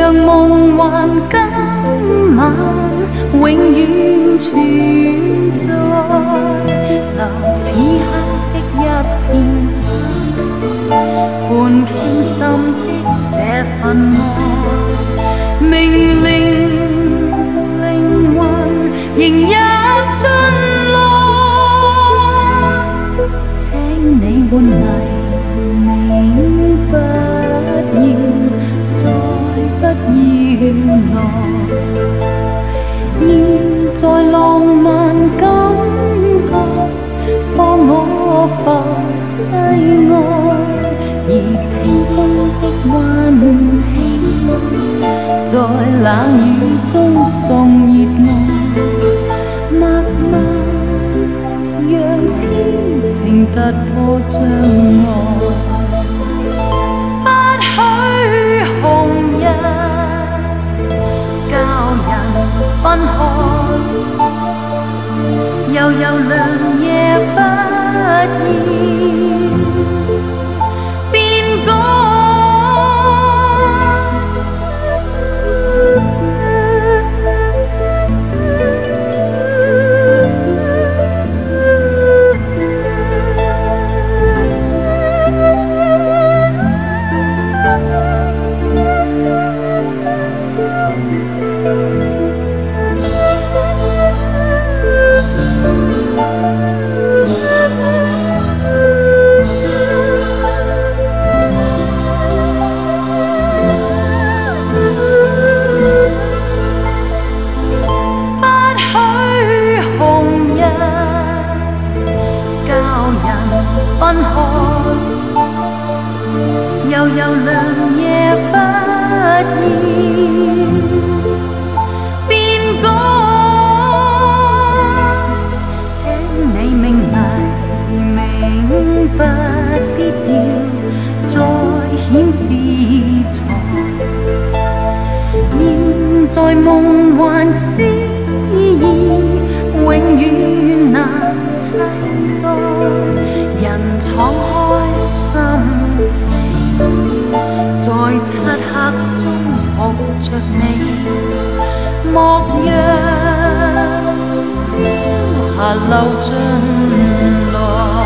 让梦幻今晚永远存在，留此刻的一片真，伴倾心的这份爱，明明灵魂仍入进来，请你换黎明，不要再不要来。现在浪漫感觉，放我浮世外，而清风的温馨，在冷雨中送热爱，默默让痴情突破障碍。不许红日教人分开，悠悠亮夜不要变改。分开，悠悠亮夜不要变改，请你明黎明，不必要再显自裁。现在梦幻诗意，永远难替代。人敞开心扉，在漆黑中抱着你，莫让朝霞流进来。